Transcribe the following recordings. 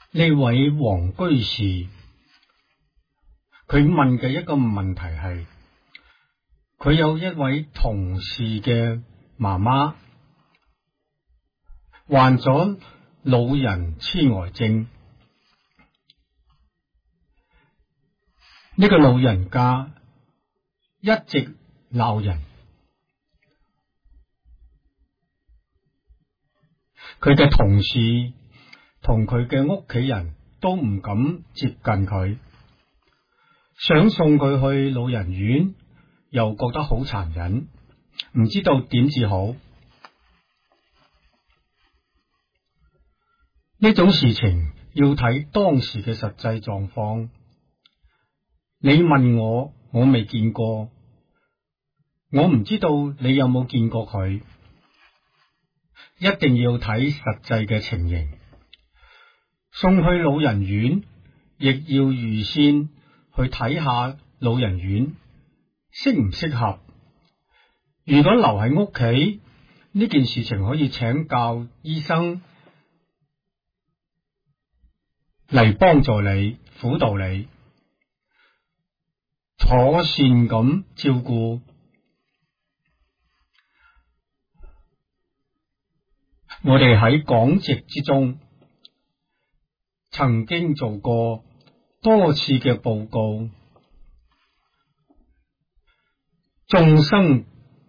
呢位黃居士，佢問嘅一個問題係，佢有一位同事嘅媽媽患咗老人痴呆症，呢個老人家一直鬧人，佢嘅同事同佢嘅屋企人都唔敢接近佢，想送佢去老人院，又覺得好殘忍，唔知道點至好。呢種事情要睇當時嘅實際狀況。你問我，我未見過，我唔知道你有冇見過佢。一定要睇實際嘅情形。送去老人院，亦要預先去睇下老人院適唔適合。如果留喺屋企，呢件事情可以請教醫生嚟幫助你、輔導你，妥善咁照顧。我哋喺講席之中曾經做過多次嘅報告，眾生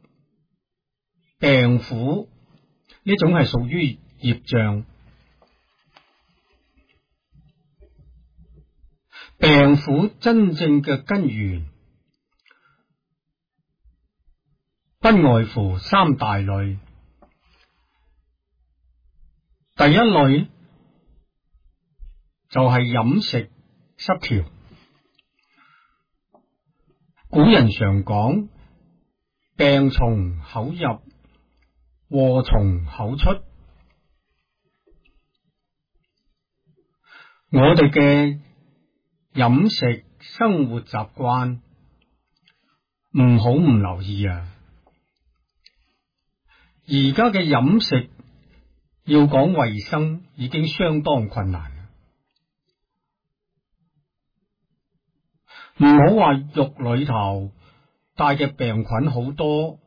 病苦呢種係屬於業障，病苦真正嘅根源不外乎三大類。第一類就係飲食失調。古人常講，病從口入，禍從口出。我哋嘅飲食生活習慣唔好唔留意啊！而家嘅飲食要講衛生已經相當困難，唔好話肉裏頭帶嘅病菌好多。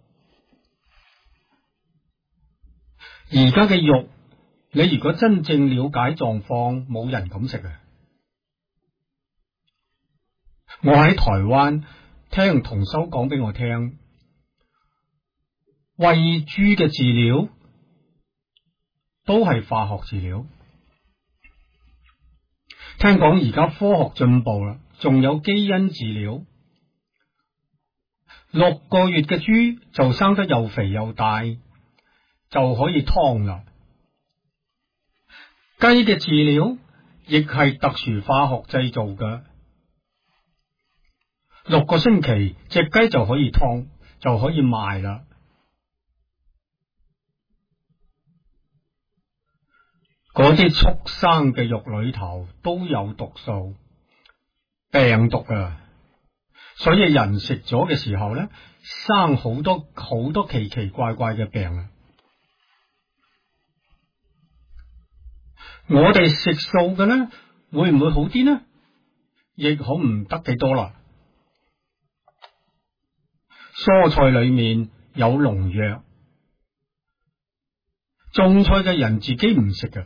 而家嘅肉，你如果真正了解狀況，冇人敢食啊！我喺台灣聽同修講俾我聽，餵豬嘅飼料都係化學飼料。聽講而家科學進步啦，仲有基因治療。6個月嘅豬就生得又肥又大，就可以劏啦。雞嘅飼料亦係特殊化學製造嘅，6個星期隻雞就可以劏，就可以賣啦。嗰啲畜生嘅肉裏頭都有毒素、病毒啊！所以人食咗嘅時候咧，生好多奇奇怪怪嘅病啊！我哋食素嘅咧，會唔會好啲呢？亦好唔得幾多啦。蔬菜裏面有農藥，種菜嘅人自己唔食嘅，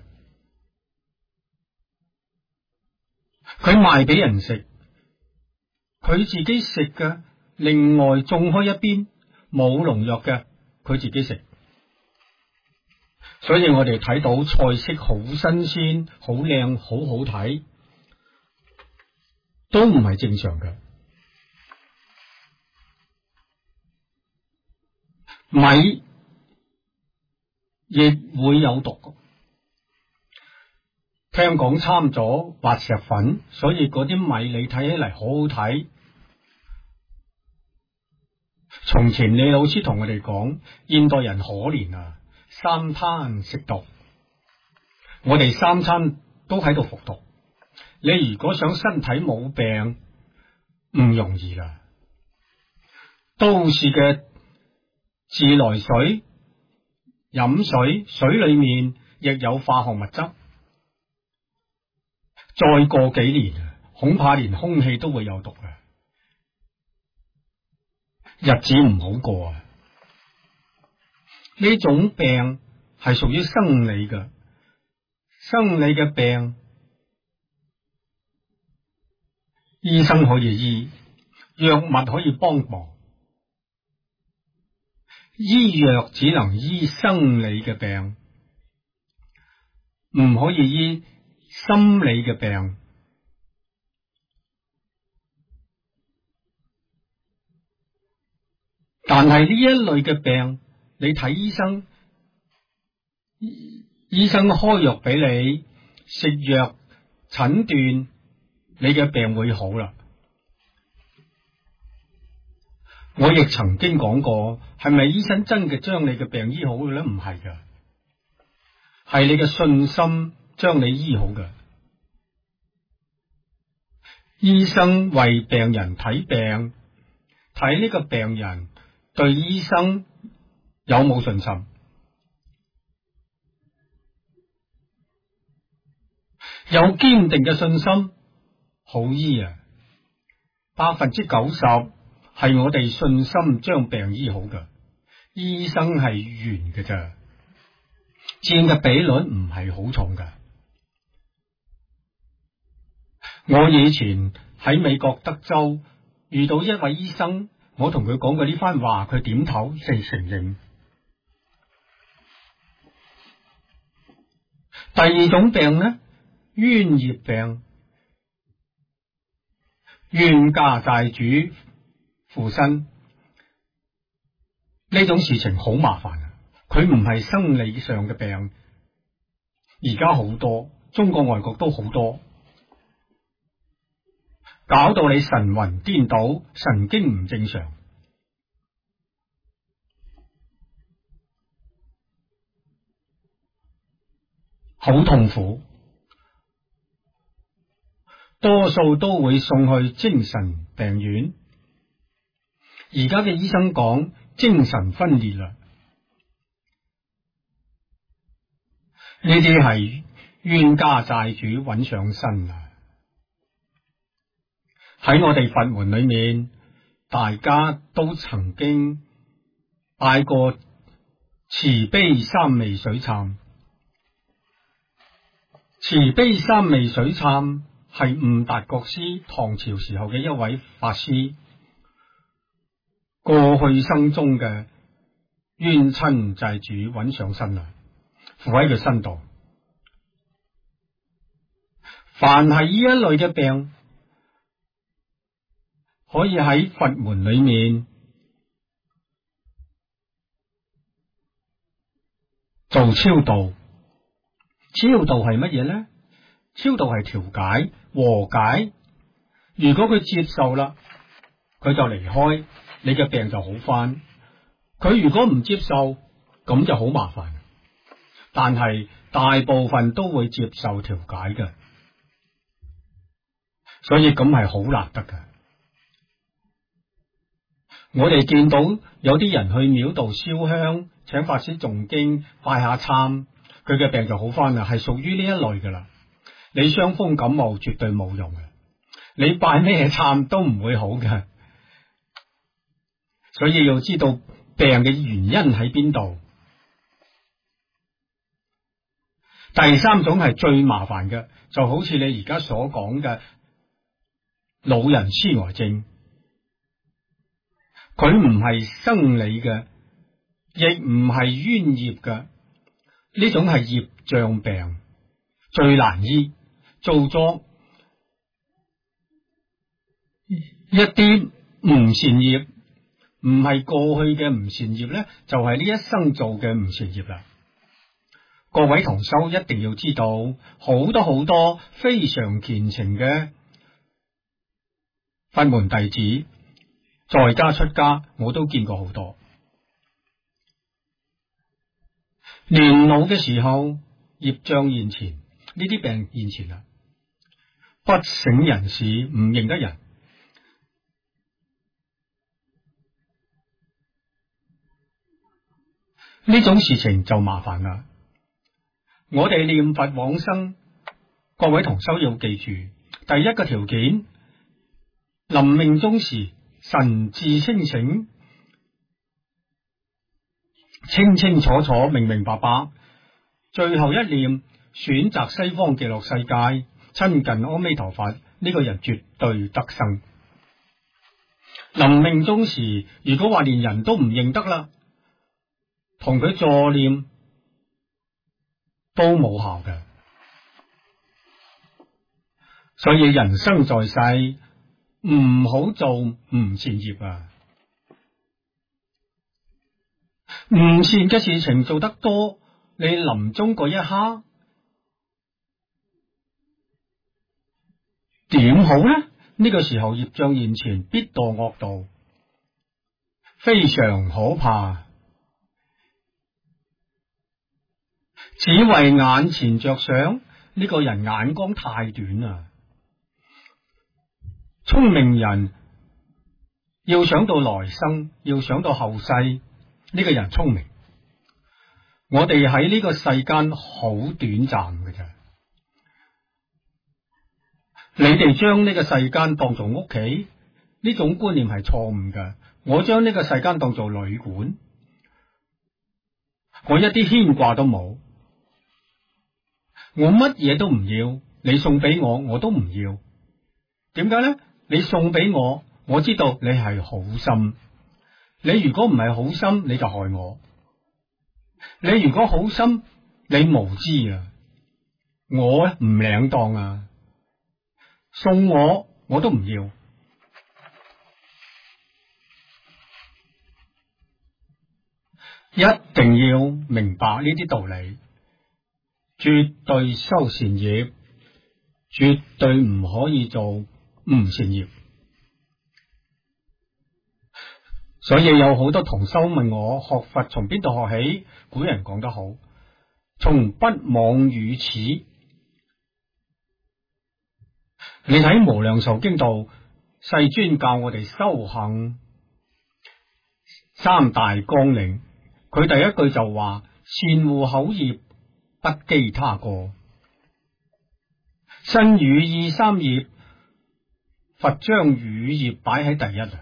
佢賣俾人食，佢自己食嘅，另外種開一邊冇農藥嘅，佢自己食。所以我哋睇到菜式好新鮮、好靚、好好睇，都唔係正常嘅。米亦會有毒，聽講摻咗滑石粉，所以嗰啲米你睇起嚟好好睇。從前李老師同我哋講，現代人可憐啊，三餐食毒，我哋三餐都喺度服毒。你如果想身體冇病，唔容易啦。都市嘅自來水、飲水，水裏面亦有化學物質。 再過幾年，恐怕連空氣都會有毒啊！日子唔好過啊！呢種病係屬於生理嘅，生理嘅病，醫生可以醫，藥物可以幫忙，醫藥只能醫生理嘅病，唔可以醫心理嘅病。但係呢一類嘅病，你睇醫生，醫生開藥俾你食藥診斷，你嘅病會好啦。我亦曾經講過，係咪醫生真嘅將你嘅病醫好嘅咧？唔係噶，係你嘅信心將你醫好嘅。醫生為病人睇病，睇呢個病人對醫生有冇信心？有堅定嘅信心，好醫啊！90%係我哋信心將病醫好嘅，醫生係圓嘅咋，佔嘅比率唔係好重㗎。我以前喺美國德州遇到一位醫生，我同佢講過呢番話，佢點頭承認。第二種病呢，冤業病，冤家債主附身，呢種事情好麻煩啊！佢唔係生理上嘅病，而家好多，中國外國都好多，搞到你神魂顛倒，神經唔正常，好痛苦，多數都會送去精神病院。而家嘅醫生講精神分裂啦，呢啲係冤家債主揾上身啦。喺我哋佛門裏面，大家都曾經拜過慈悲三昧水懺。慈悲三昧水懺係悟達國師唐朝時候嘅一位法師，過去生中嘅冤親債主揾上身啦，附喺佢身度。凡係呢一類嘅病，可以喺佛門裏面做超度。超度係乜嘢呢？超度係調解、和解。如果佢接受啦，佢就離開，你嘅病就好返。佢如果唔接受，咁就好麻煩。但係大部分都會接受調解嘅，所以咁係好難得嘅。我哋見到有啲人去廟度燒香，請法師誦經，拜下懺，佢嘅病就好返啦，係屬於呢一類噶啦。你傷風感冒絕對冇用嘅，你拜咩懺都唔會好嘅。所以要知道病嘅原因喺邊度。第三種係最麻煩嘅，就好似你而家所講嘅老人痴呆症，佢唔係生理嘅，亦唔係冤業嘅，呢種係業障病，最難醫。做咗一啲唔善業，唔係過去嘅唔善業咧，就係呢一生做嘅唔善業啦。各位同修一定要知道，好多好多非常虔誠嘅佛門弟子，在家出家，我都見過好多。年老嘅時候，業障現前，呢啲病現前啦，不省人事，唔認得人。呢種事情就麻煩啦。我哋念佛往生， 各位同修要記住，第一個條件，臨命終時神志清醒，清清楚楚，明明白白，最後一念選擇西方極樂世界，親近阿彌陀佛，呢個人絕對得生。臨命終時，如果話連人都唔認得啦，同佢助念都冇效嘅。所以人生在世，唔好做唔善業啊！唔善嘅事情做得多，你臨終嗰一刻點好呢？呢個時候業障現前，必墮惡道，非常可怕。只為眼前着想，呢個人眼光太短啦。聰明人要想到來生，要想到後世，呢個人聰明。我哋喺呢個世間好短暫嘅啫。你哋將呢個世間當做屋企，呢種觀念係錯誤嘅。我將呢個世間當做旅館，我一啲牽掛都冇，我乜嘢都唔要，你送俾我，我都唔要。點解呢？你送俾我，我知道你係好心。你如果唔係好心，你就害我。你如果好心，你無知啊，我唔領當啊。送我都唔要。一定要明白呢啲道理，絕對修善業，絕對唔可以做唔善業。所以有好多同修問我學佛從邊度學起？古人講得好，從不妄語始。你睇《無量壽經》度，世尊教我哋修行三大綱領，佢第一句就話：善護口業，不譏他過。身語意三業，佛將語業擺喺第一啊！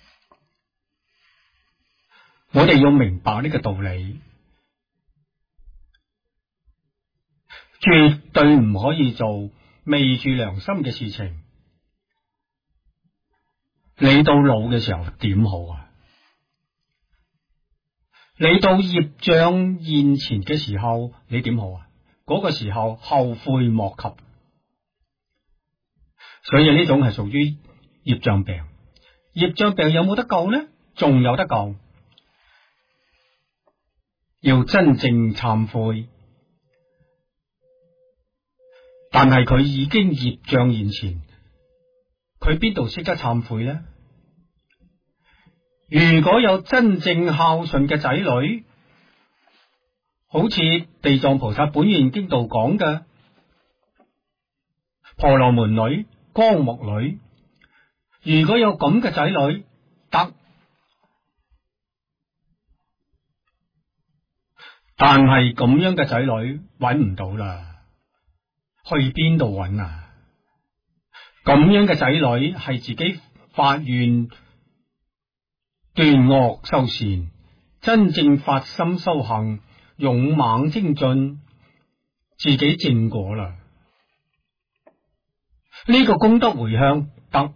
我哋要明白呢個道理，絕對唔可以做昧住良心嘅事情。你到老嘅時候點好啊？你到業障現前嘅時候，你點好啊？嗰個時候後悔莫及。所以呢種係屬於業障病。業障病有冇得救呢？仲有得救。要真正懺悔，但係佢已經業障現前，佢邊度識得懺悔呢？如果有真正孝順嘅仔女，好似地藏菩薩本願經度講嘅婆羅門女、光目女，如果有咁嘅仔女得。但係咁樣嘅仔女揾唔到啦，去邊度揾啊？咁樣嘅仔女係自己發願斷惡修善，真正發心修行，勇猛精進，自己證果啦。呢個功德回向得。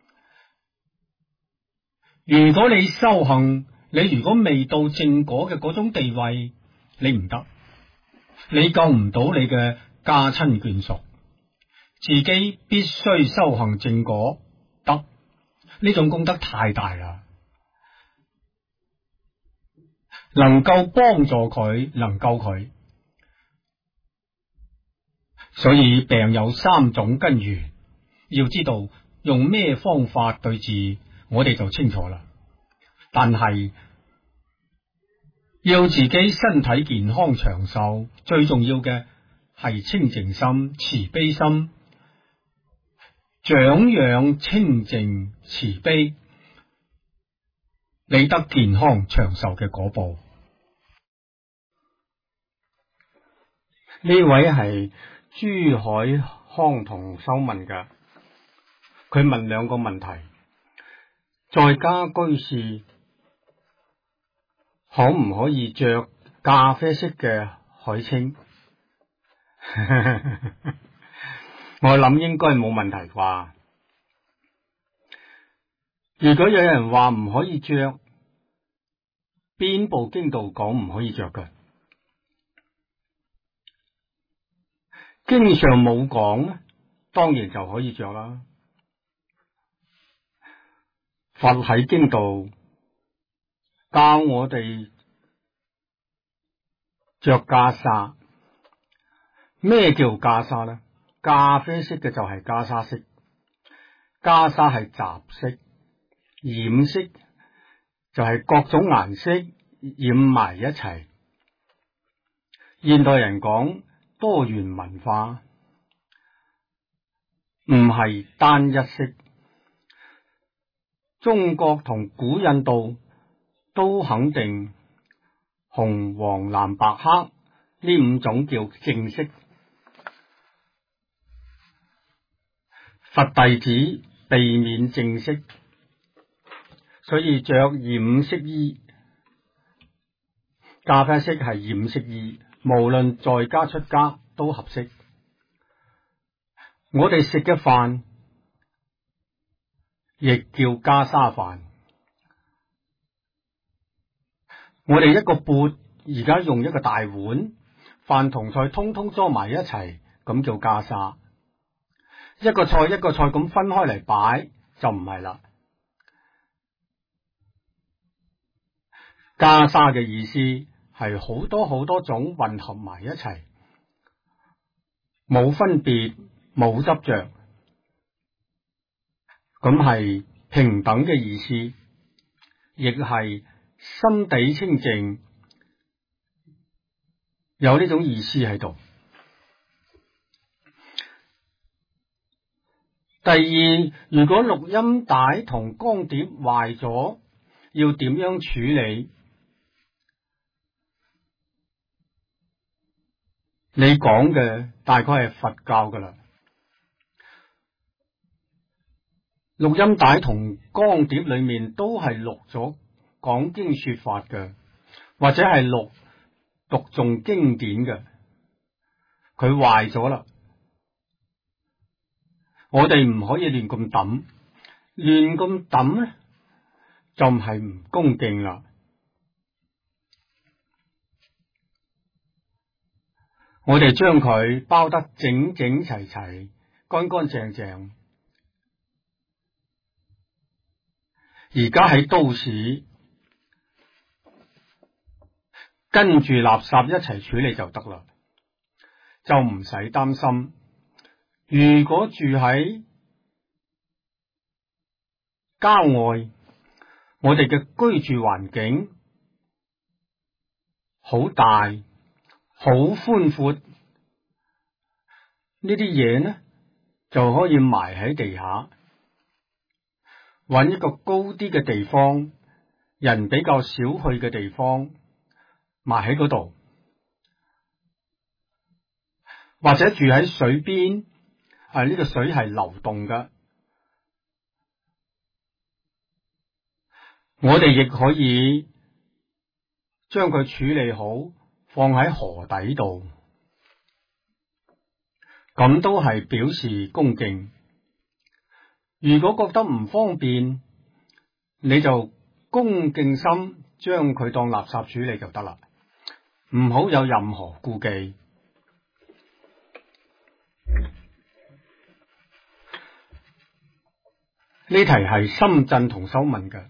如果你修行，你如果未到證果嘅嗰種地位，你唔得，你救唔到你嘅家親眷屬，自己必須修行正果得。呢種功德太大啦，能夠幫助佢，能救佢。所以病有三種根源，要知道用咩方法對治，我哋就清楚啦。但係要自己身體健康長壽，最重要嘅係清淨心、慈悲心，長養清淨慈悲，你得健康長壽嘅果報。呢位係珠海康同修問嘅，佢問兩個問題：在家居士可唔可以着咖啡色嘅海青？我諗應該冇問題啩。如果有人話唔可以着，邊部經度講唔可以着嘅？經上冇講咧，當然就可以着啦。佛喺經度教我哋着袈裟。咩叫袈裟呢？咖啡色嘅就係袈裟色，袈裟係雜色，染色就係各種顏色染埋一齊。現代人講多元文化，唔係單一色。中國同古印度都肯定紅黃藍白黑呢五種叫正色。佛弟子避免正色，所以着染色衣。咖啡色係染色衣，無論在家出家都合適。我哋食嘅飯亦叫袈裟飯。我哋一個缽而家用一個大碗，飯同菜通通裝埋一齊，咁叫袈裟。一個菜一個菜咁分開嚟擺就唔係啦。袈裟嘅意思係好多好多種混合埋一齊，冇分別，冇執着，咁係平等嘅意思，亦係心地清淨，有呢種意思喺度。第二，如果錄音帶同光碟壞咗，要點樣處理？你講嘅大概係佛教噶啦。錄音帶同光碟裏面都係錄咗講經說法嘅，或者係錄讀誦經典嘅，佢壞咗啦。我哋唔可以亂咁抌，亂咁抌咧就唔係唔恭敬啦。我哋將佢包得整整齊齊、乾乾淨淨。而家喺都市，跟住垃圾一齊處理就得啦，就唔使擔心。如果住喺郊外，我哋嘅居住環境好大、好寬闊，呢啲嘢呢就可以埋喺地下，揾一個高啲嘅地方，人比較少去嘅地方，埋喺嗰度，或者住喺水邊。呢個水係流動嘅，我哋亦可以將佢處理好，放喺河底度，咁都係表示恭敬。如果覺得唔方便，你就恭敬心將佢當垃圾處理就得啦，唔好有任何顧忌。呢題係深圳同修問嘅，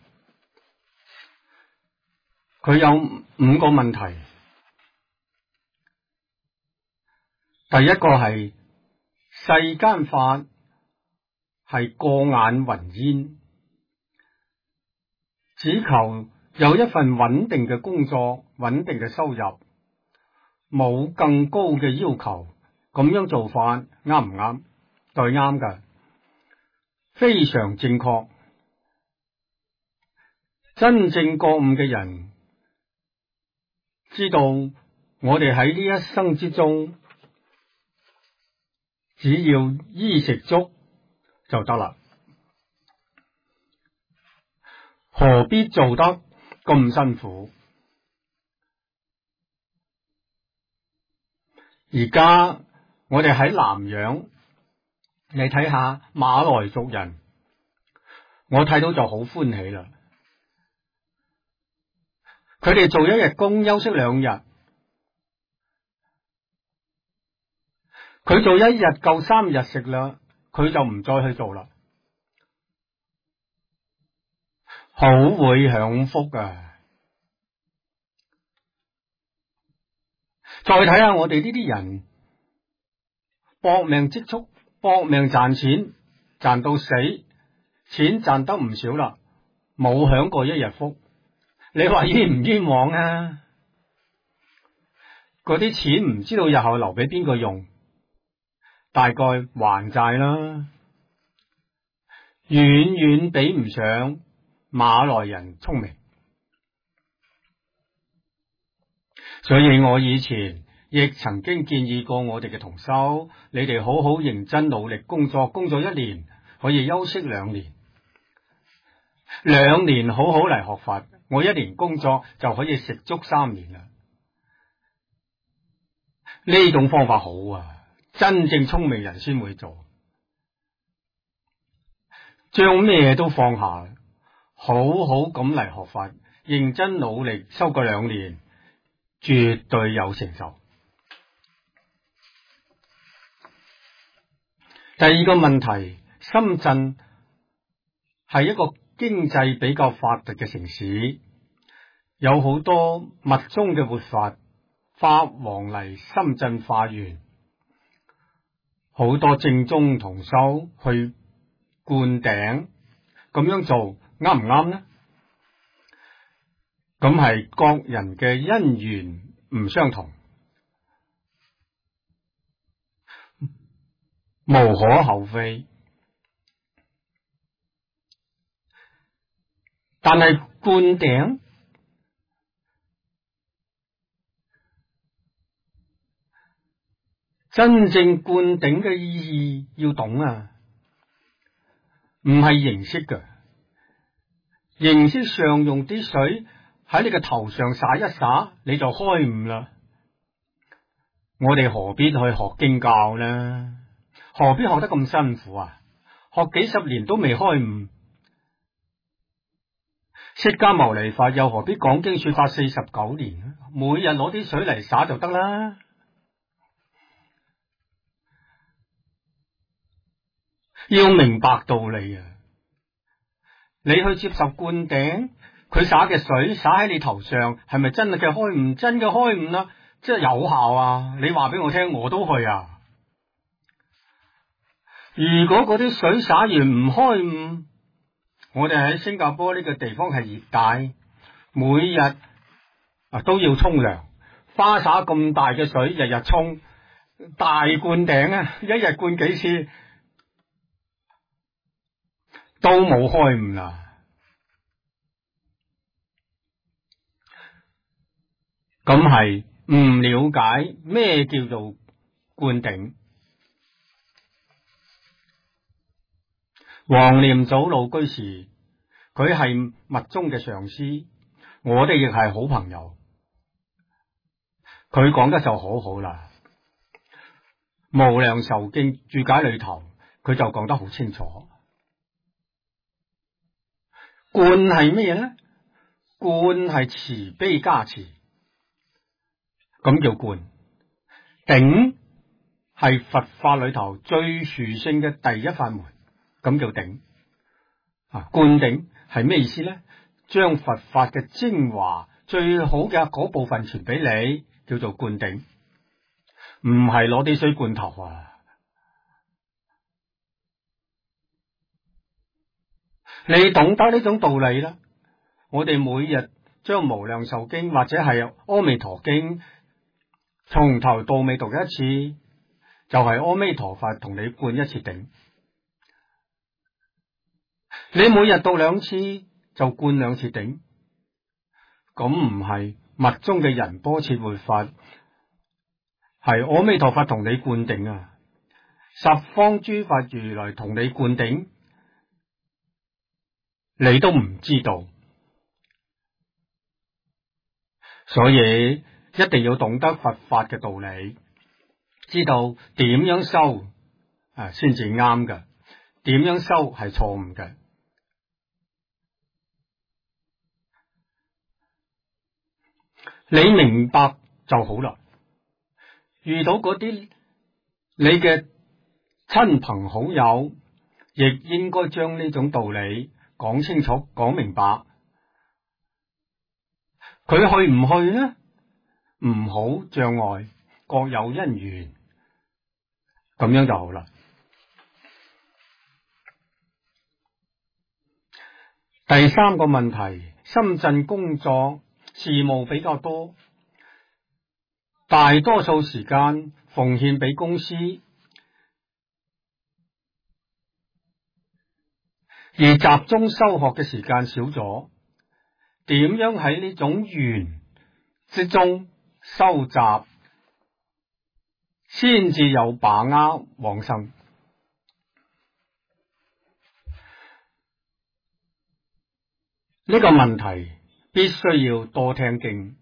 佢有5個問題。第一個係世間法係過眼雲煙，只求有一份穩定嘅工作、穩定嘅收入，冇更高嘅要求，咁樣做法啱唔啱？對，啱㗎。非常正確。真正覺悟嘅人知道，我哋喺呢一生之中只要衣食足就得啦，何必做得咁辛苦？而家我哋喺南洋，你睇下馬來族人，我睇到就好歡喜啦。佢哋做一日工，休息2日。佢做1日夠3日食啦，佢就唔再去做啦，好會享福啊！再睇下我哋呢啲人，搏命積蓄，搏命賺錢，賺到死，錢賺得唔少啦，冇享過1日福，你話冤唔冤枉啊？嗰啲錢唔知道日後留俾邊個用，大概還債啦，遠遠比唔上馬來人聰明。所以我以前亦曾經建議過我哋嘅同修，你哋好好認真努力工作，工作1年可以休息2年，2年好好嚟學佛，我1年工作就可以食足3年啦。呢種方法好啊，真正聰明人先會做，將咩都放下，好好咁嚟學佛，認真努力修個2年，絕對有成就。第二個問題，深圳係一個經濟比較發達嘅城市，有好多密宗嘅活法，法王嚟深圳化緣，好多正宗同修去灌頂，咁樣做啱唔啱呢？咁係各人嘅因緣唔相同，無可厚非。但係灌頂真正灌頂嘅意義要懂啊，唔係形式㗎。形式上用啲水喺你嘅頭上灑一灑，你就開悟啦。我哋何必去學經教呢？何必學得咁辛苦啊？學幾十年都未開悟。釋迦牟尼佛又何必講經說法49年？每日攞啲水嚟灑就得啦。要明白道理啊！你去接受灌頂，佢灑嘅水灑喺你頭上，係咪真嘅開悟？真嘅開悟啦，即係有效啊！你話俾我聽，我都去啊！如果嗰啲水灑完唔開悟，我哋喺新加坡呢個地方係熱帶，每日都要沖涼，花灑咁大嘅水，日日沖，大灌頂啊！一日灌幾次都冇開悟啦。咁係唔了解咩叫做灌頂。黃念祖老居士，佢係密宗嘅上師，我哋亦係好朋友。佢講得就好好啦，《無量壽經》注解裏頭，佢就講得好清楚。灌係咩呢？灌係慈悲加持，咁叫灌。頂係佛法裏頭最殊勝嘅第一法門，咁叫頂。灌頂係咩意思呢？將佛法嘅精華最好嘅嗰部分傳俾你，叫做灌頂。唔係攞啲水灌頭啊！你懂得呢種道理啦，我哋每日將無量壽經或者係阿彌陀經從頭到尾讀一次，就係阿彌陀佛同你灌一次頂。你每日讀2次就灌2次頂，咁唔係密宗嘅仁波切活法，係阿彌陀佛同你灌頂啊！ 十方諸法如來同你灌頂，你都唔知道。所以一定要懂得佛法嘅道理，知道點樣修先至啱嘅，點樣修係錯誤嘅。你明白就好啦。遇到嗰啲你嘅親朋好友，亦應該將呢種道理講清楚、講明白。佢去唔去呢？唔好障礙，各有因緣，咁樣就好啦。第三個問題，深圳工作事務比較多，大多數時間奉獻俾公司，而集中修學嘅時間少咗。點樣喺呢種緣之中收集，先至有把握往生？呢個問題必須要多聽經，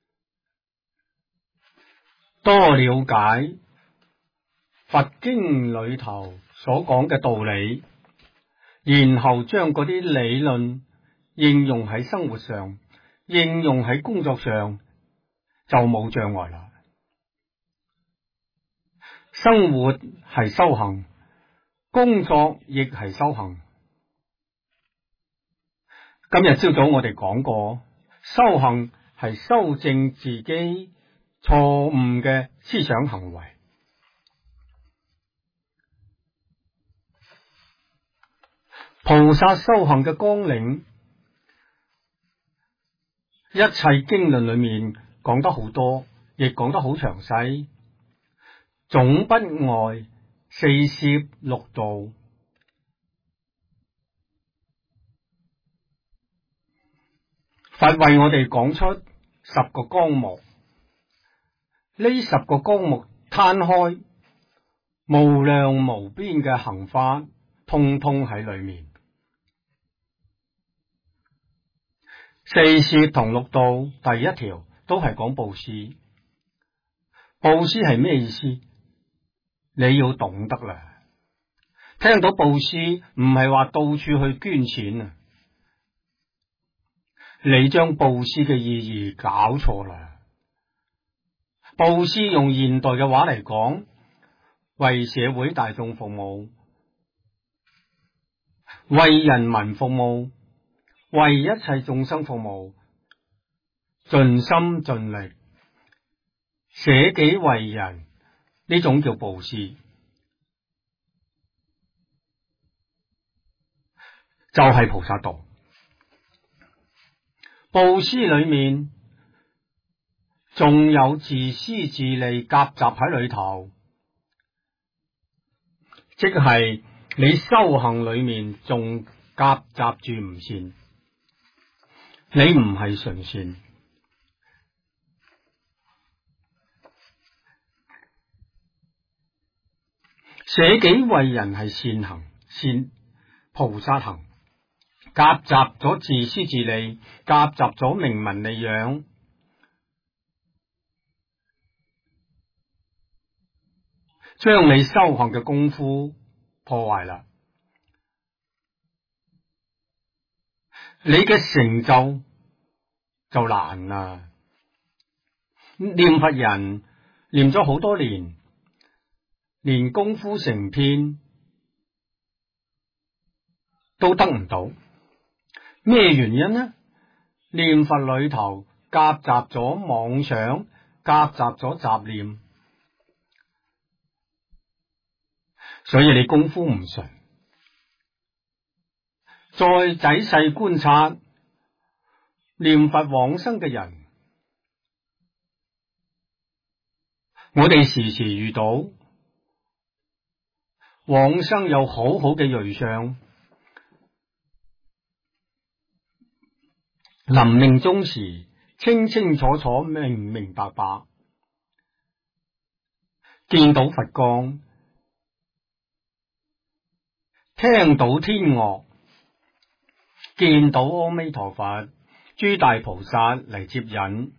多了解佛經裏頭所講嘅道理，然後將嗰啲理論應用喺生活上，應用喺工作上，就冇障礙啦。生活係修行，工作亦係修行。今日朝早我哋講過，修行係修正自己錯誤嘅思想行為。菩薩修行嘅綱領，一切經論裏面講得好多，亦講得好詳細，總不外四攝六度。佛為我哋講出10個綱目，呢10個綱目攤開，無量無邊嘅行法，通通喺裏面。四攝同六度第一條都係講布施。布施係咩意思？你要懂得啦。聽到布施唔係話到處去捐錢啊！你將布施嘅意義搞錯啦。布施用現代嘅話嚟講，為社會大眾服務，為人民服務，為一切眾生服務，盡心盡力，捨己為人，呢種叫布施，就係菩薩道。布施裏面仲有自私自利夾雜喺裏頭，即係你修行裏面仲夾雜住唔善，你唔係純善。捨己為人係善行，善菩薩行。夾雜咗自私自利，夾雜咗名聞利養，將你修行嘅功夫破壞啦。你嘅成就難啦。念佛人念咗好多年，連功夫成片都得唔到。咩原因呢？念佛裏頭夾雜咗妄想，夾雜咗雜念，所以你功夫唔純。再仔細觀察念佛往生嘅人，我哋時時遇到往生有好好嘅瑞相，臨命終時清清楚楚、明明白白，見到佛光， 聽到天樂，見到阿彌陀佛、諸大菩薩嚟接引，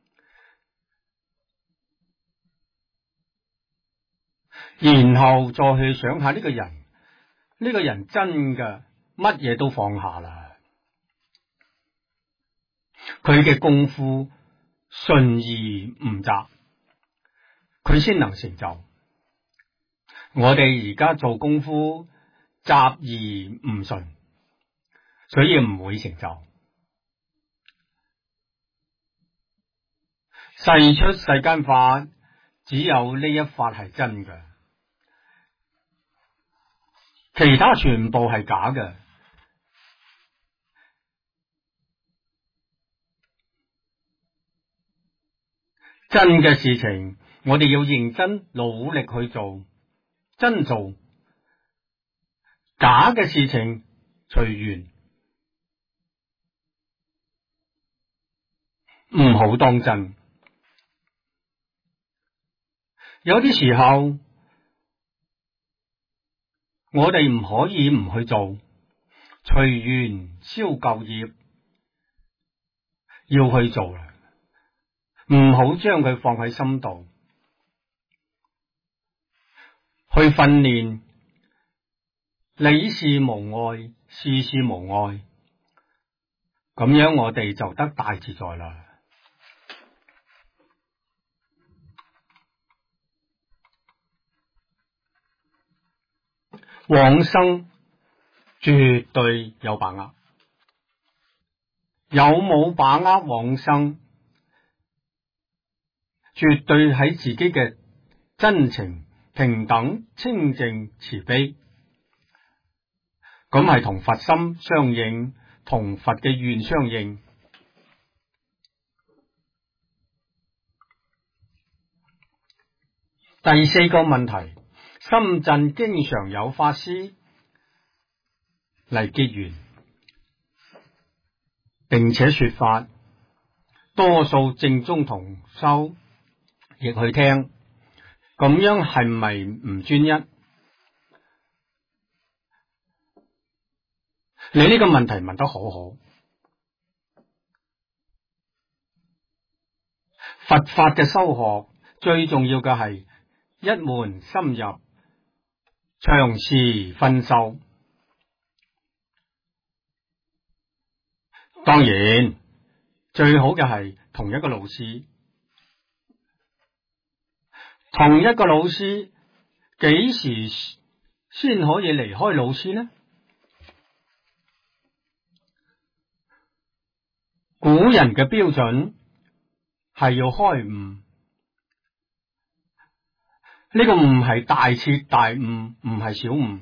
然後再去想下呢個人，呢個人真嘅乜嘢都放下啦，佢嘅功夫順而唔雜，佢先能成就。我哋而家做功夫雜而唔順，所以唔會成就。世出世間法，只有呢一法係真嘅，其他全部係假嘅。真嘅事情，我哋要認真努力去做，真做；假嘅事情隨緣，唔好當真。有啲時候，我哋唔可以唔去做，隨緣消舊業，要去做啦，唔好將佢放喺心度，去訓練理事無礙，事事無礙，咁樣我哋就得大自在啦。往生絕對有把握，有冇把握往生，絕對喺自己嘅真情、平等、清淨、慈悲，咁係同佛心相應，同佛嘅願相應。第四個問題，深圳經常有法師嚟結緣，並且說法，多數正宗同修亦去聽，咁樣係咪唔專一？你呢個問題問得好好。佛法嘅修學最重要嘅係一門深入，長時熏修。當然最好嘅係同一個老師，同一個老師幾時先可以離開老師呢？古人嘅標準係要開悟，呢個悟係大徹大悟，唔係小悟。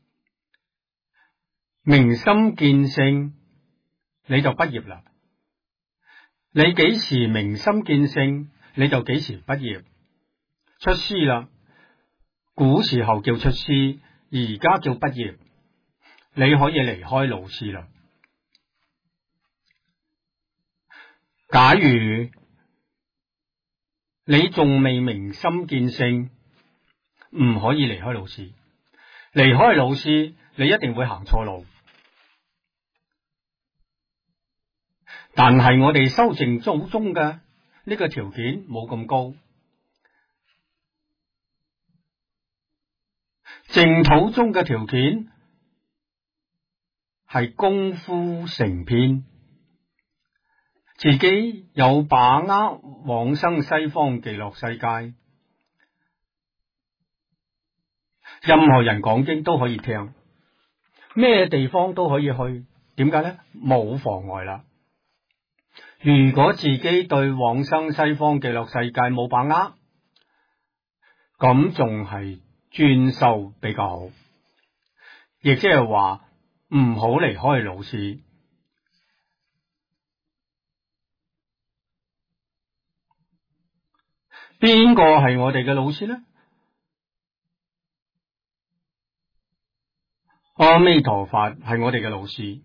明心見性，你就畢業啦。你幾時明心見性，你就幾時畢業，出師啦。古時候叫出師，而家叫畢業，你可以離開老師啦。假如你仲未明心見性，唔可以離開老師。離開老師，你一定會行錯路。但係我哋修淨土宗嘅呢個條件冇咁高，淨土宗嘅條件係功夫成片，自己有把握往生西方極樂世界，任何人講經都可以聽，咩地方都可以去。點解呢？冇妨礙啦。如果自己對往生西方極樂世界冇把握，咁仲係專修比較好，亦即係話唔好離開老師。邊個係我哋嘅老師呢？阿彌陀佛係我哋嘅老師，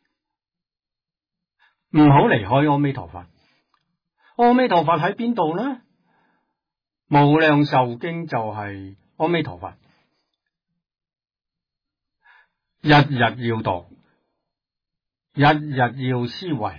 唔好離開阿彌陀佛。阿彌陀佛喺邊度呢？無量壽經就係阿彌陀佛。 日日要讀，日日要思維，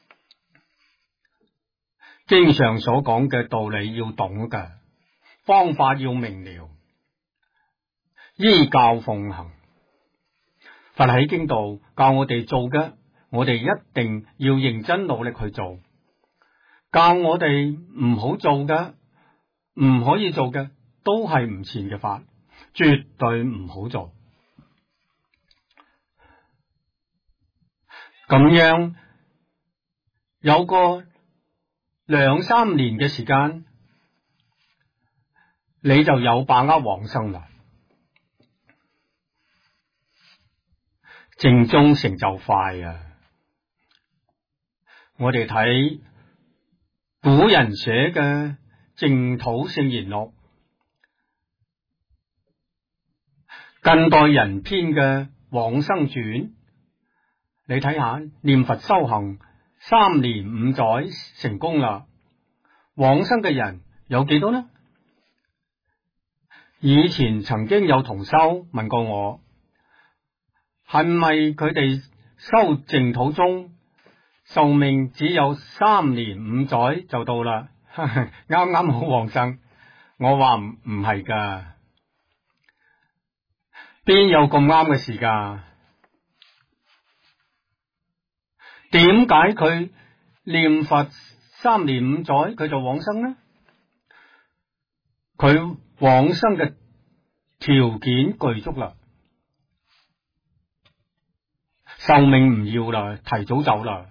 經常所講嘅道理要懂嘅，方法要明了，依教奉行。佛喺經度教我哋做嘅，我哋一定要認真努力去做；教我哋唔好做嘅，唔可以做嘅，都係唔善嘅法，絕對唔好做。咁樣有個2-3年嘅時間，你就有把握往生啦。正宗成就快啊！我哋睇古人寫嘅淨土聖賢錄，近代人編嘅往生傳，你睇下念佛修行3年5載成功啦，往生嘅人有幾多呢？以前曾經有同修問過我，係咪佢哋修淨土宗壽命只有3年5載就到啦？啱啱好往生。我話唔係噶，邊有咁啱嘅事噶？點解佢念佛3年5載佢就往生呢？佢往生嘅條件具足啦，壽命唔要啦，提早走啦。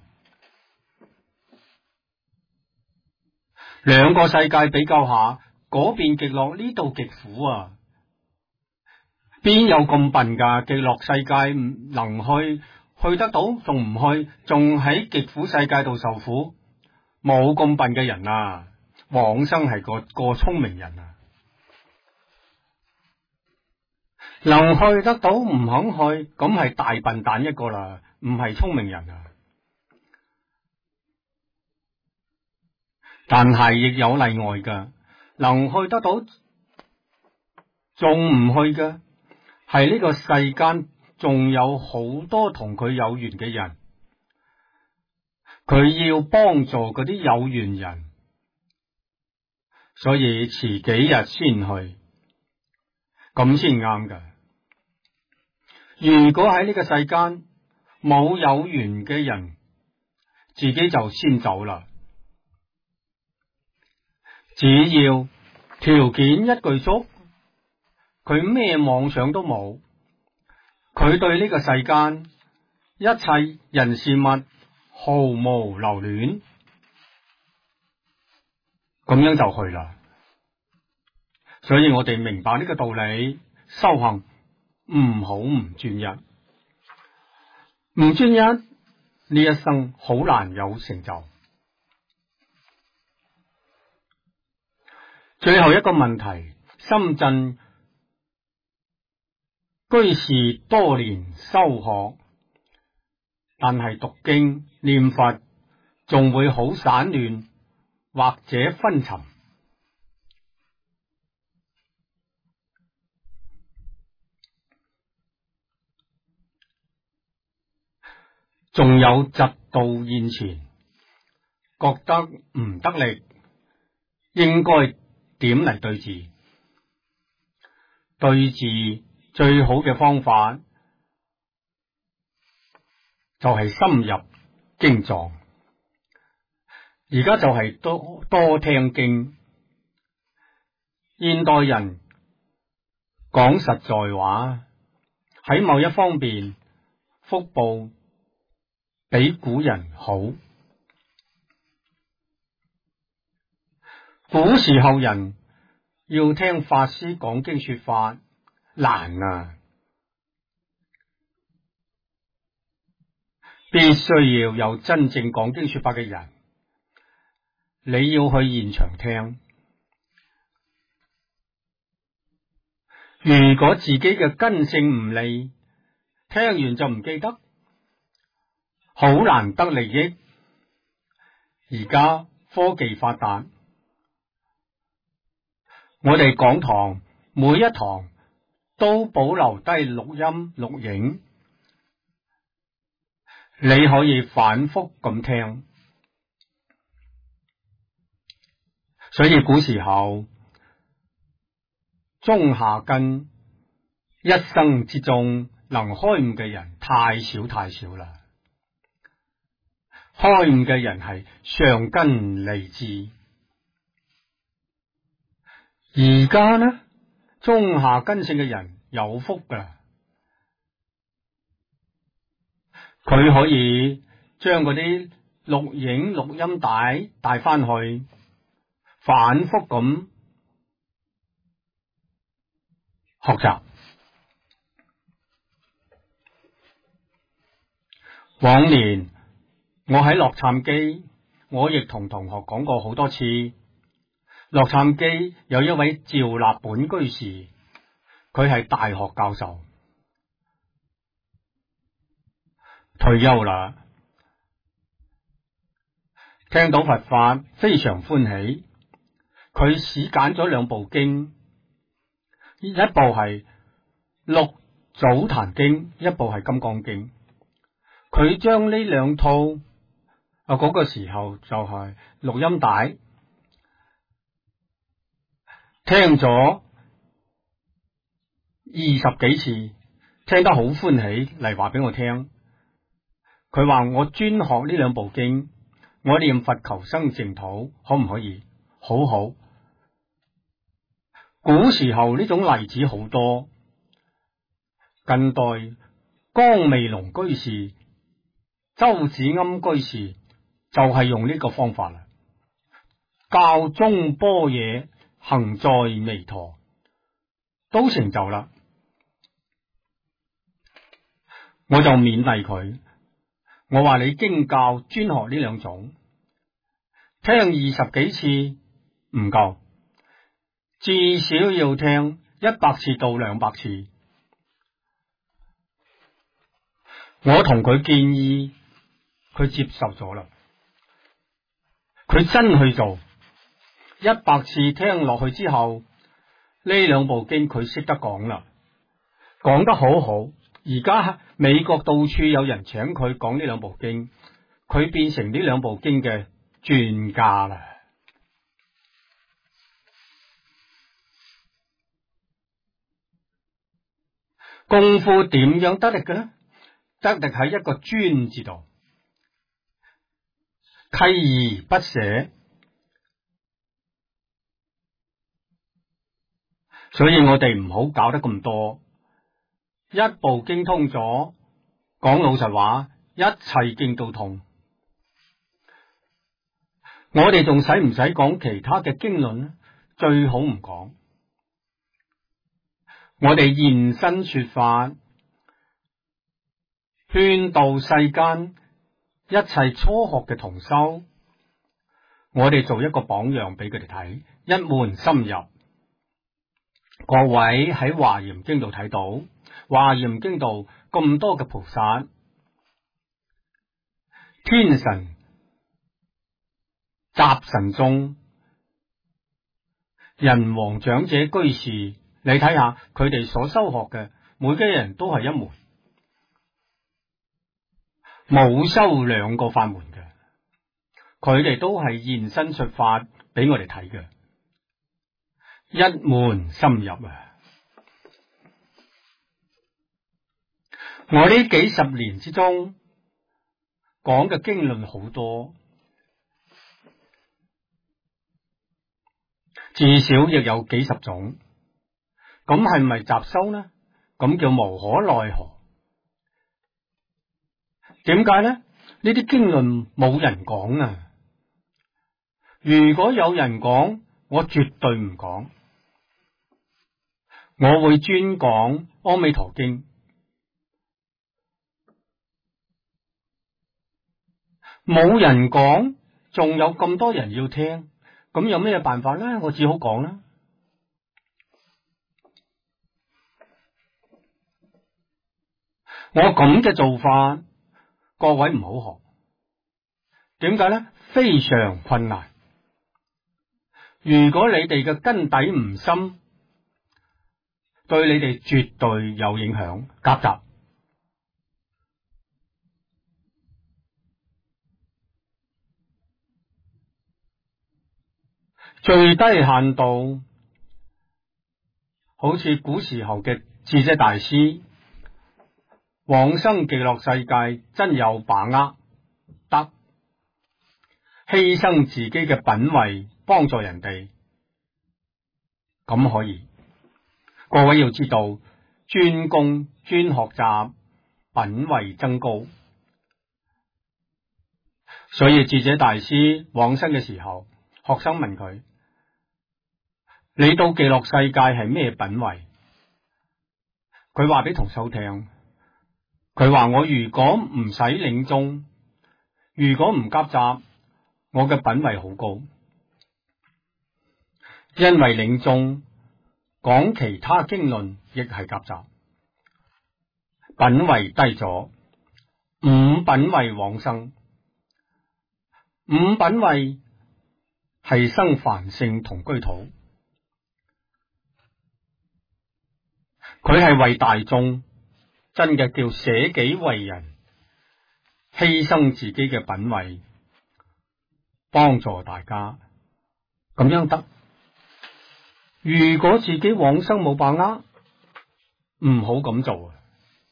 兩個世界比較下，嗰邊極樂，呢度極苦啊！邊有咁笨噶？極樂世界唔能去得到，仲唔去，仲喺極苦世界度受苦，冇咁笨嘅人啊！往生係個聰明人啊！能去得到唔肯去，咁係大笨蛋一個啦，唔係聰明人啊！但係亦有例外噶，能去得到仲唔去嘅，係呢個世間仲有好多同佢有緣嘅人，佢要幫助嗰啲有緣人，所以遲幾日先去，咁先啱噶。如果喺呢個世間冇有緣嘅人，自己就先走啦。只要條件一具足，佢咩妄想都冇，佢對呢個世間一切人事物毫無留戀，咁樣就去啦。所以我哋明白呢個道理，修行唔好唔專一，唔專一呢一生好難有成就。最後一個問題，深圳居士多年修學，但係讀經念佛仲會好散亂或者昏沉，仲有嫉妒現前，覺得唔得力，應該點嚟對治？對治最好嘅方法就係深入經藏，而家就係多聽經。現代人講實在話，喺某一方面福報比古人好。古時候人要聽法師講經說法難啊，必須要有真正講經說法嘅人，你要去現場聽。如果自己嘅根性唔利，聽完就唔記得，好難得利益。而家科技發達，我哋講堂每一堂都保留低錄音錄影， 你可以反覆咁聽。所以古時候中下根一生之中能開悟嘅人太少太少啦。開悟嘅人係上根利智。而家呢，中下根性嘅人有福噶啦，佢可以將嗰啲錄影錄音帶帶翻去，反覆咁學習。往年我喺洛杉磯，我亦同同學講過好多次，洛杉磯有一位趙立本居士，佢係大學教授，退休啦，聽到佛法非常歡喜，佢只揀咗兩部經，一部係六祖壇經，一部係金剛經。佢將呢兩套嗰個時候就係錄音帶聽咗20幾次，聽得好歡喜嚟話俾我聽。佢話我專學呢兩部經，我念佛求生淨土，可唔可以？好好。古時候呢種例子好多，近代江美龍居士、周子庵居士就係用呢個方法啦。教中般若，行在彌陀，都成就啦。我就勉勵佢，我話你經教專學呢兩種，聽20幾次唔夠，至少要聽100次到200次。我同佢建議，佢接受咗啦。佢真去做，100次聽落去之後，呢兩部經佢識得講啦，講得好好。而家美國到處有人請佢講呢兩部經，佢變成呢兩部經嘅專家啦。功夫點樣得力嘅呢？得力喺一個專字度，鍥而不捨。所以我哋唔好搞得咁多，一部經通咗，講老實話，一切經都通。我哋仲使唔使講其他嘅經論呢？最好唔講。我哋現身說法，勸導世間一切初學嘅同修，我哋做一個榜樣俾佢哋睇，一門深入。各位喺華嚴經度睇到，華嚴經度咁多嘅菩薩、天神、雜神眾、人王長者居士，你睇下佢哋所修學嘅，每個人都係一門，冇修2個法門嘅，佢哋都係現身說法俾我哋睇嘅，一門深入啊！我呢幾十年之中講嘅經論好多，至少亦有幾十種，咁係咪雜修呢？咁叫無可奈何。點解呢？呢啲經論冇人講啊！如果有人講，我絕對唔講，我會專講阿彌陀經。冇人講，仲有咁多人要聽，咁有咩辦法呢？我只好講啦。我咁嘅做法，各位唔好學。點解呢？非常困難。如果你哋嘅根底唔深，對你哋絕對有影響，夾雜。 最低限度，好似古時候嘅智者大師，往生極樂世界真有把握，得犧牲自己嘅品位幫助人哋，咁可以。各位要知道，專攻專學習，品位增高。所以智者大師往生嘅時候，學生問佢：你到極樂世界係咩品位？佢話俾同修聽，佢話我如果唔使領眾，如果唔夾雜，我嘅品位好高，因為領眾講其他經論亦係夾雜，品位低咗，五品位往生，五品位係生凡聖同居土，佢係為大眾，真嘅叫捨己為人，犧牲自己嘅品位，幫助大家，咁樣得。如果自己往生冇把握，唔好咁做啊！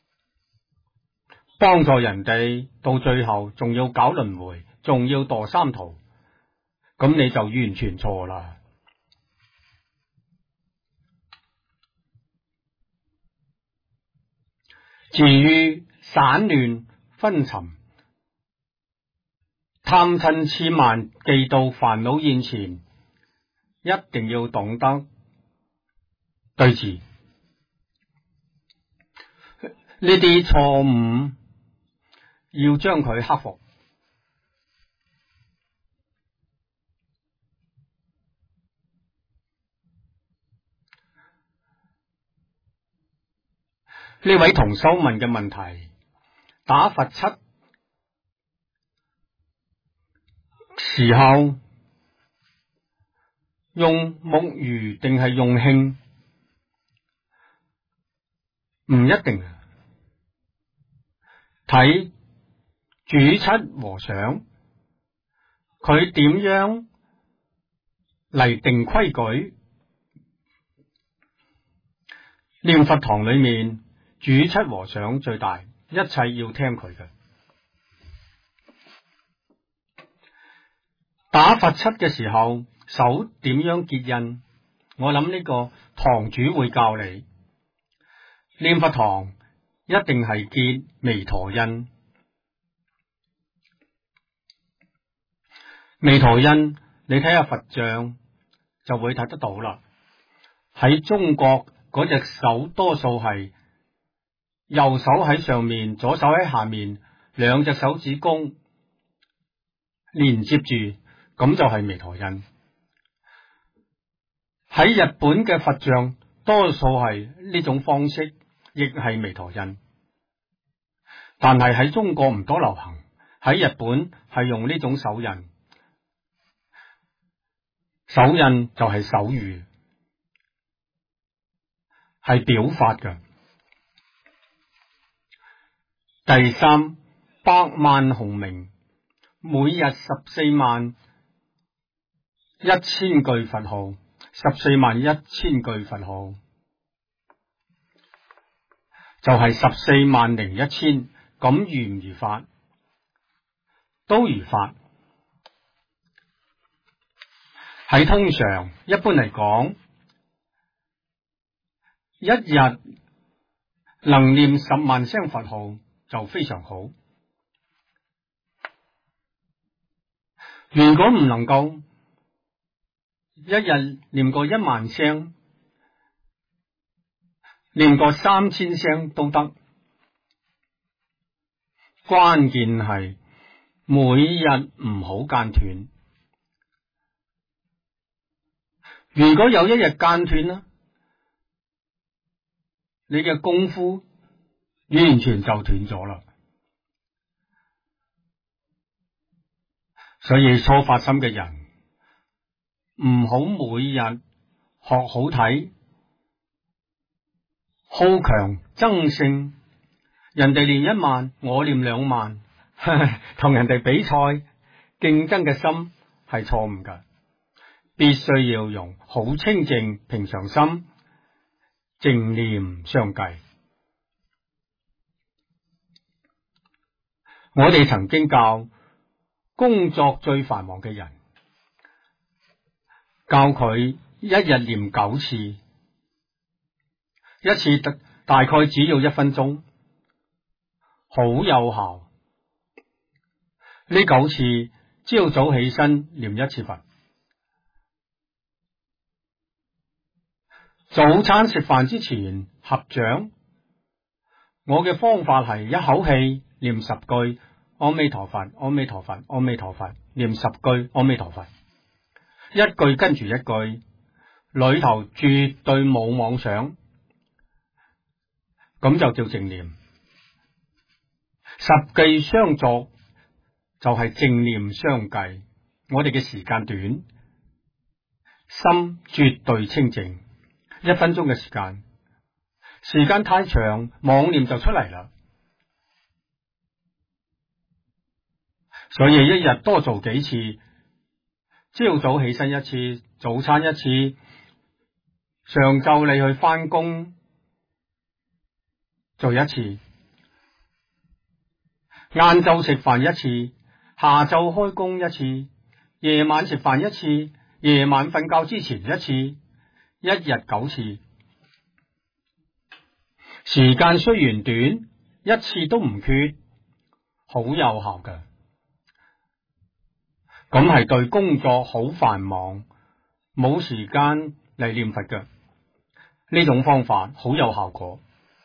幫助人哋到最後仲要搞輪迴，仲要墮三途，咁你就完全錯啦。至於散亂昏沉、貪嗔癡慢、嫉妒煩惱現前，一定要懂得對治呢啲錯誤，要將佢克服。呢位同修問嘅問題，打佛七時候用木魚定係用磬？唔一定，睇主七和尚佢點樣嚟定規矩。念佛堂裏面，主七和尚最大，一切要聽佢嘅。打佛七嘅時候，手點樣結印？我諗呢個堂主會教你。念佛堂一定係結彌陀印。彌陀印，你睇下佛像就會睇得到啦。喺中國嗰隻手多數係右手喺上面，左手喺下面，兩隻手指公連接住，咁就係彌陀印。喺日本嘅佛像多數係呢種方式，亦係彌陀印。但係喺中國唔多流行，喺日本係用呢種手印。手印就係手語，係表法嘅。第三，百萬洪名，每日141000句佛號，141000句佛號，就係141000，咁如唔如法？都如法。喺通常一般嚟講，一日能念10萬聲佛號就非常好。如果唔能夠一日念過1萬聲，念過3000聲都得。關鍵係每日唔好間斷。如果有一日間斷啦，你嘅功夫完全就斷咗啦。所以初發心嘅人唔好每日學好睇，好強爭勝，人哋練1萬，我練2萬，同人哋比賽競爭嘅心係錯誤㗎。別必須要用好清靜平常心正念相繼。我哋曾經教工作最繁忙嘅人，教佢一日念9次，一次大概只要1分鐘，好有效。呢9次，朝早起身念1次佛，早餐食飯之前合掌。我嘅方法係一口氣念10句阿彌陀佛，阿彌陀佛，阿彌陀佛，念10句阿彌陀佛，一句跟住一句，裏頭絕對冇妄想，咁就叫正念。十句相作就係正念相繼。我哋嘅時間短，心絕對清淨，1分鐘嘅時間，時間太長，妄念就出嚟啦。所以一日多做幾次，朝早起身1次，早餐1次，上晝你去返工做1次，晏晝食飯1次，下晝開工1次，夜晚食飯1次，夜晚瞓覺之前1次，一日9次。時間雖然短，1次都唔缺，好有效㗎。咁係對工作好繁忙，冇時間嚟念佛嘅呢種方法好有效果。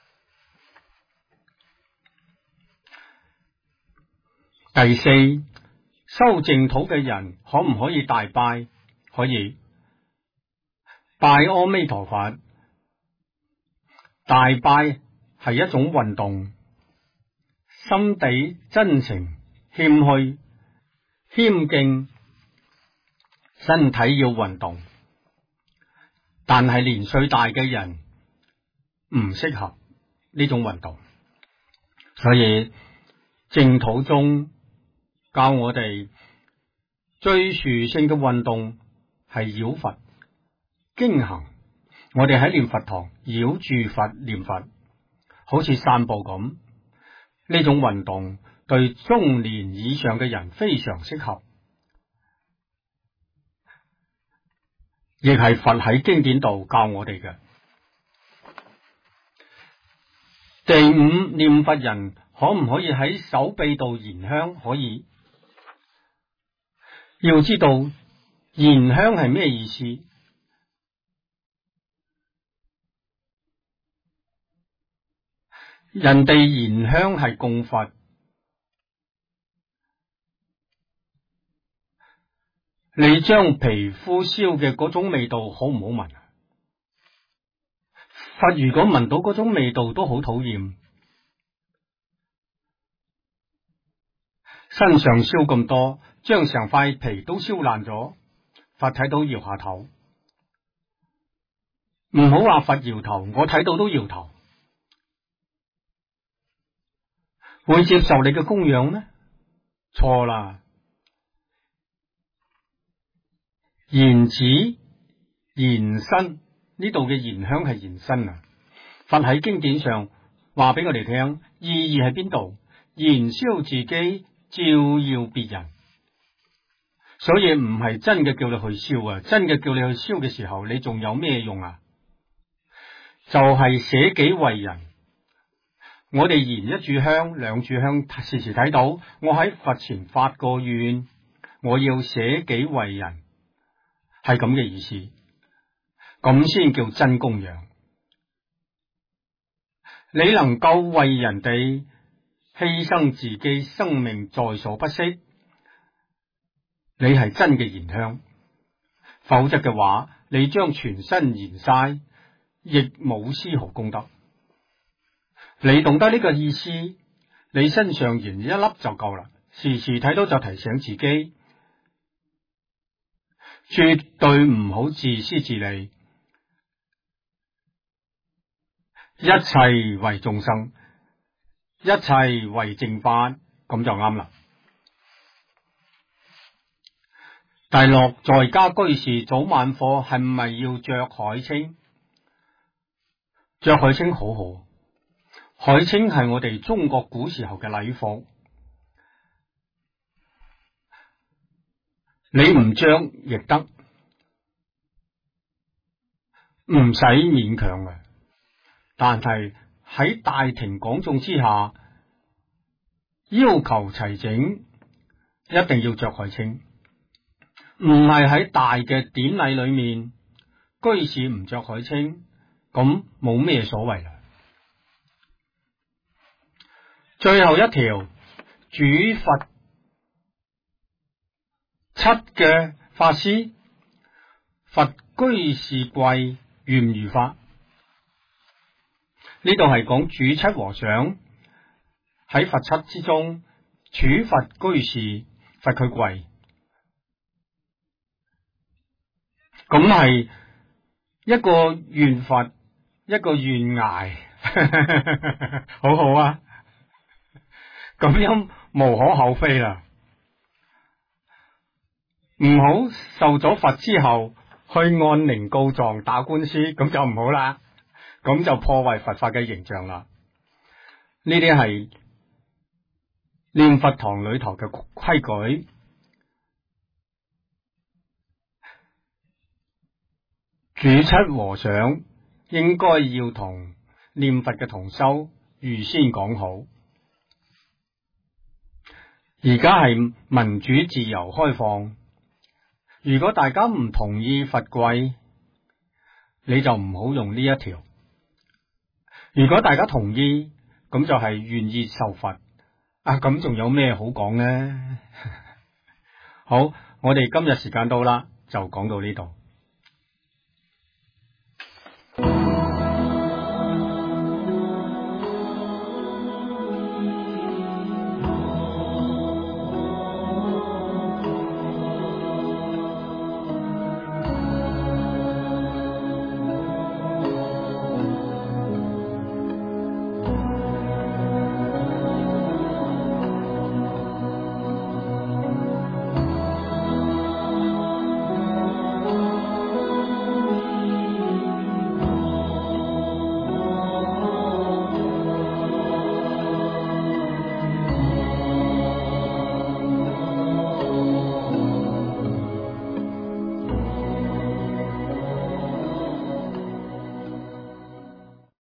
第四，修淨土嘅人可唔可以大拜？可以，拜阿彌陀佛。大拜係一種運動，心地真誠謙虛謙敬，身體要運動，但係年歲大嘅人唔適合呢種運動，所以淨土中教我哋最殊勝嘅運動係繞佛經行。我哋喺念佛堂繞住佛念佛，好似散步咁。呢種運動對中年以上嘅人非常適合，亦係佛喺經典度教我哋嘅。第五，念佛人可唔可以喺手臂度燃香？可以。要知道燃香係咩意思？人哋燃香係供佛，你將皮膚燒嘅嗰種味道好唔好聞？佛如果聞到嗰種味道都好討厭。身上燒咁多，將成塊皮都燒爛咗，佛睇到搖下頭。唔好話佛搖頭，我睇到都搖頭。會接受你嘅供養咩？錯啦！燃指燃身，呢度嘅燃香係燃身啊！佛喺經典上話俾我哋聽，意義喺邊度？燃燒自己，照耀別人。所以唔係真嘅叫你去燒啊！真嘅叫你去燒嘅時候，你仲有咩用啊？就係捨己為人。我哋燃1炷香、2炷香，時時睇到我喺佛前發個願，我要捨己為人，係咁嘅意思，咁先叫真供養。你能夠為人哋犧牲自己生命在所不惜，你係真嘅燃香。否則嘅話，你將全身燃晒，亦冇絲毫功德。你懂得呢個意思，你身上燃1粒就夠啦，時時睇到就提醒自己，絕對唔好自私自利，一切為眾生，一切為正法，咁就啱啦。 大陸在家居士早晚課係咪要着海青？着海青好好，海青係我哋中國古時候嘅禮服，你唔着亦得，唔使勉強嘅。但係喺大庭廣眾之下，要求齊整，一定要着海青。唔係喺大嘅典禮裏面，居士唔着海青，咁冇咩所謂啦。最後一條，主佛七嘅法師，佛居士貴如唔如法？呢度係講主七和尚喺佛七之中，處佛居士，罰佢貴。咁係一個願佛，一個願捱，好好啊！咁樣無可厚非啦。唔好受咗罰之後去按鈴告狀打官司，咁就唔好啦。咁就破壞佛法嘅形象啦。呢啲係念佛堂裏頭嘅規矩。主七和尚應該要同念佛嘅同修預先講好。而家係民主自由開放，如果大家唔同意佛貴，你就唔好用呢一條。如果大家同意，咁就係願意受罰啊！咁仲有咩好講呢？好，我哋今日時間到啦，就講到呢度。